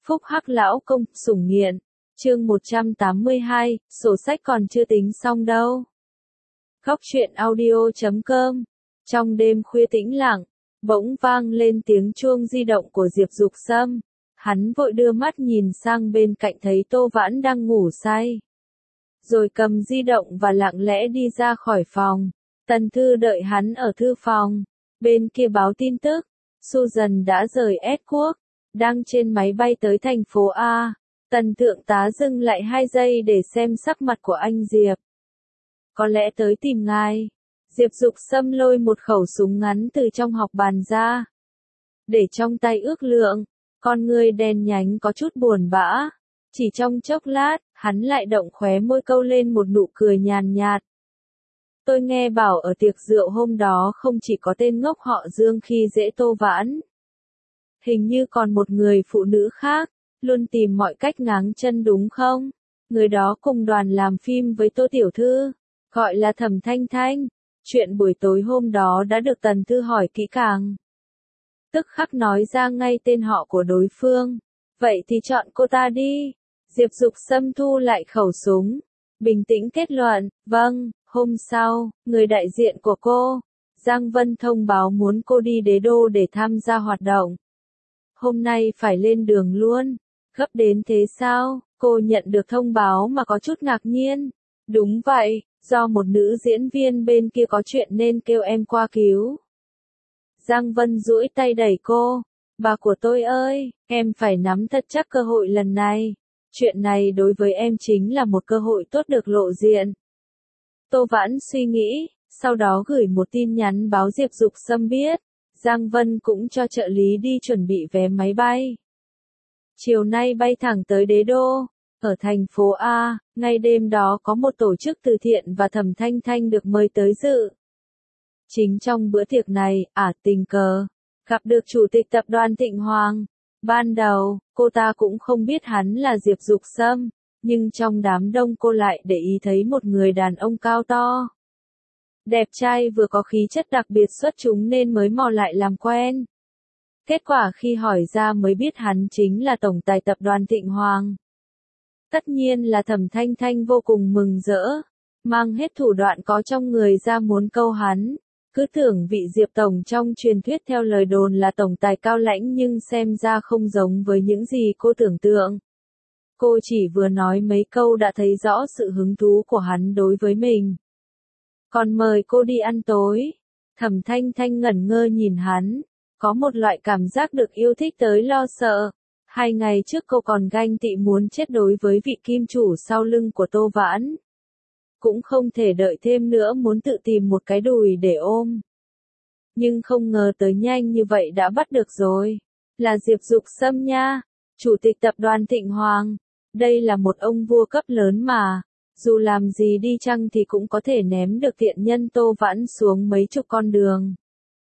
Phúc Hắc lão công, sủng nghiện. Chương 182, sổ sách còn chưa tính xong đâu. Góc truyện audio.com. Trong đêm khuya tĩnh lặng, bỗng vang lên tiếng chuông di động của Diệp Dục Sâm. Hắn vội đưa mắt nhìn sang bên cạnh thấy Tô Vãn đang ngủ say. Rồi cầm di động và lặng lẽ đi ra khỏi phòng. Tần Thư đợi hắn ở thư phòng. Bên kia báo tin tức, Susan đã rời Edgeworth, đang trên máy bay tới thành phố A. Tần thượng tá dừng lại 2 giây để xem sắc mặt của anh Diệp. Có lẽ tới tìm ngài. Diệp Dục Sâm lôi một khẩu súng ngắn từ trong học bàn ra. Để trong tay ước lượng, con người đen nhánh có chút buồn bã. Chỉ trong chốc lát, hắn lại động khóe môi câu lên một nụ cười nhàn nhạt. Tôi nghe bảo ở tiệc rượu hôm đó không chỉ có tên ngốc họ Dương khi dễ Tô Vãn. Hình như còn một người phụ nữ khác, luôn tìm mọi cách ngáng chân đúng không? Người đó cùng đoàn làm phim với Tô Tiểu Thư, gọi là Thẩm Thanh Thanh. Chuyện buổi tối hôm đó đã được Tần Thư hỏi kỹ càng. Tức khắc nói ra ngay tên họ của đối phương. Vậy thì chọn cô ta đi. Diệp Dục Sâm thu lại khẩu súng. Bình tĩnh kết luận, vâng. Hôm sau, người đại diện của cô, Giang Vân thông báo muốn cô đi Đế Đô để tham gia hoạt động. Hôm nay phải lên đường luôn. Gấp đến thế sao? Cô nhận được thông báo mà có chút ngạc nhiên. Đúng vậy, do một nữ diễn viên bên kia có chuyện nên kêu em qua cứu. Giang Vân duỗi tay đẩy cô. Bà của tôi ơi, em phải nắm thật chắc cơ hội lần này. Chuyện này đối với em chính là một cơ hội tốt được lộ diện. Tô Vãn suy nghĩ, sau đó gửi một tin nhắn báo Diệp Dục Sâm biết. Giang Vân cũng cho trợ lý đi chuẩn bị vé máy bay. Chiều nay bay thẳng tới Đế Đô, ở thành phố A, ngay đêm đó có một tổ chức từ thiện và Thẩm Thanh Thanh được mời tới dự. Chính trong bữa tiệc này, tình cờ, gặp được chủ tịch tập đoàn Thịnh Hoàng. Ban đầu, cô ta cũng không biết hắn là Diệp Dục Sâm, nhưng trong đám đông cô lại để ý thấy một người đàn ông cao to. Đẹp trai vừa có khí chất đặc biệt xuất chúng nên mới mò lại làm quen. Kết quả khi hỏi ra mới biết hắn chính là tổng tài tập đoàn Thịnh Hoàng. Tất nhiên là Thẩm Thanh Thanh vô cùng mừng rỡ, mang hết thủ đoạn có trong người ra muốn câu hắn. Cứ tưởng vị Diệp Tổng trong truyền thuyết theo lời đồn là tổng tài cao lãnh nhưng xem ra không giống với những gì cô tưởng tượng. Cô chỉ vừa nói mấy câu đã thấy rõ sự hứng thú của hắn đối với mình. Còn mời cô đi ăn tối. Thẩm Thanh Thanh ngẩn ngơ nhìn hắn, có một loại cảm giác được yêu thích tới lo sợ. 2 ngày trước cô còn ganh tị muốn chết đối với vị kim chủ sau lưng của Tô Vãn. Cũng không thể đợi thêm nữa muốn tự tìm một cái đùi để ôm. Nhưng không ngờ tới nhanh như vậy đã bắt được rồi. Là Diệp Dục Sâm nha, chủ tịch tập đoàn Thịnh Hoàng. Đây là một ông vua cấp lớn mà. Dù làm gì đi chăng thì cũng có thể ném được tiện nhân Tô Vãn xuống mấy chục con đường.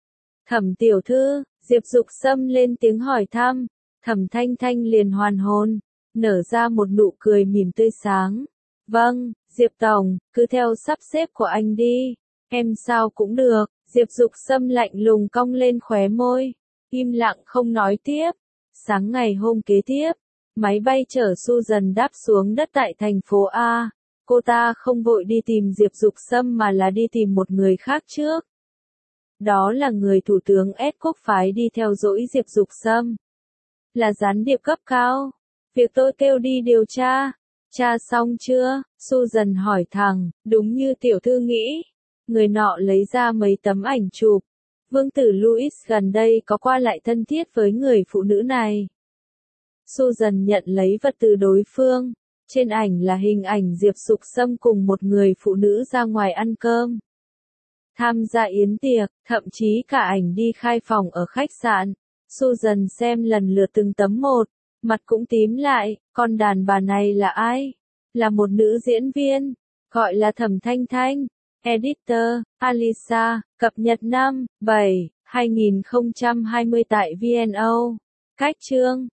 Thẩm tiểu thư, Diệp Dục Sâm lên tiếng hỏi thăm. Thẩm Thanh Thanh liền hoàn hồn, nở ra một nụ cười mỉm tươi sáng. Vâng, Diệp Tổng, cứ theo sắp xếp của anh đi. Em sao cũng được. Diệp Dục Sâm lạnh lùng cong lên khóe môi, im lặng không nói tiếp. Sáng ngày hôm kế tiếp, máy bay chở Susan đáp xuống đất tại thành phố A. Cô ta không vội đi tìm Diệp Dục Sâm mà là đi tìm một người khác trước. Đó là người thủ tướng Edgeworth phái đi theo dõi Diệp Dục Sâm. Là gián điệp cấp cao. Việc tôi kêu đi điều tra. Tra xong chưa? Susan hỏi thẳng, đúng như tiểu thư nghĩ. Người nọ lấy ra mấy tấm ảnh chụp. Vương tử Louis gần đây có qua lại thân thiết với người phụ nữ này. Susan nhận lấy vật từ đối phương. Trên ảnh là hình ảnh Diệp Dục Sâm cùng một người phụ nữ ra ngoài ăn cơm. Tham gia yến tiệc, thậm chí cả ảnh đi khai phòng ở khách sạn. Susan xem lần lượt từng tấm một, mặt cũng tím lại, con đàn bà này là ai? Là một nữ diễn viên, gọi là Thẩm Thanh Thanh. Editor, Alisa, cập nhật 5/7/2020 tại VNO. Cách chương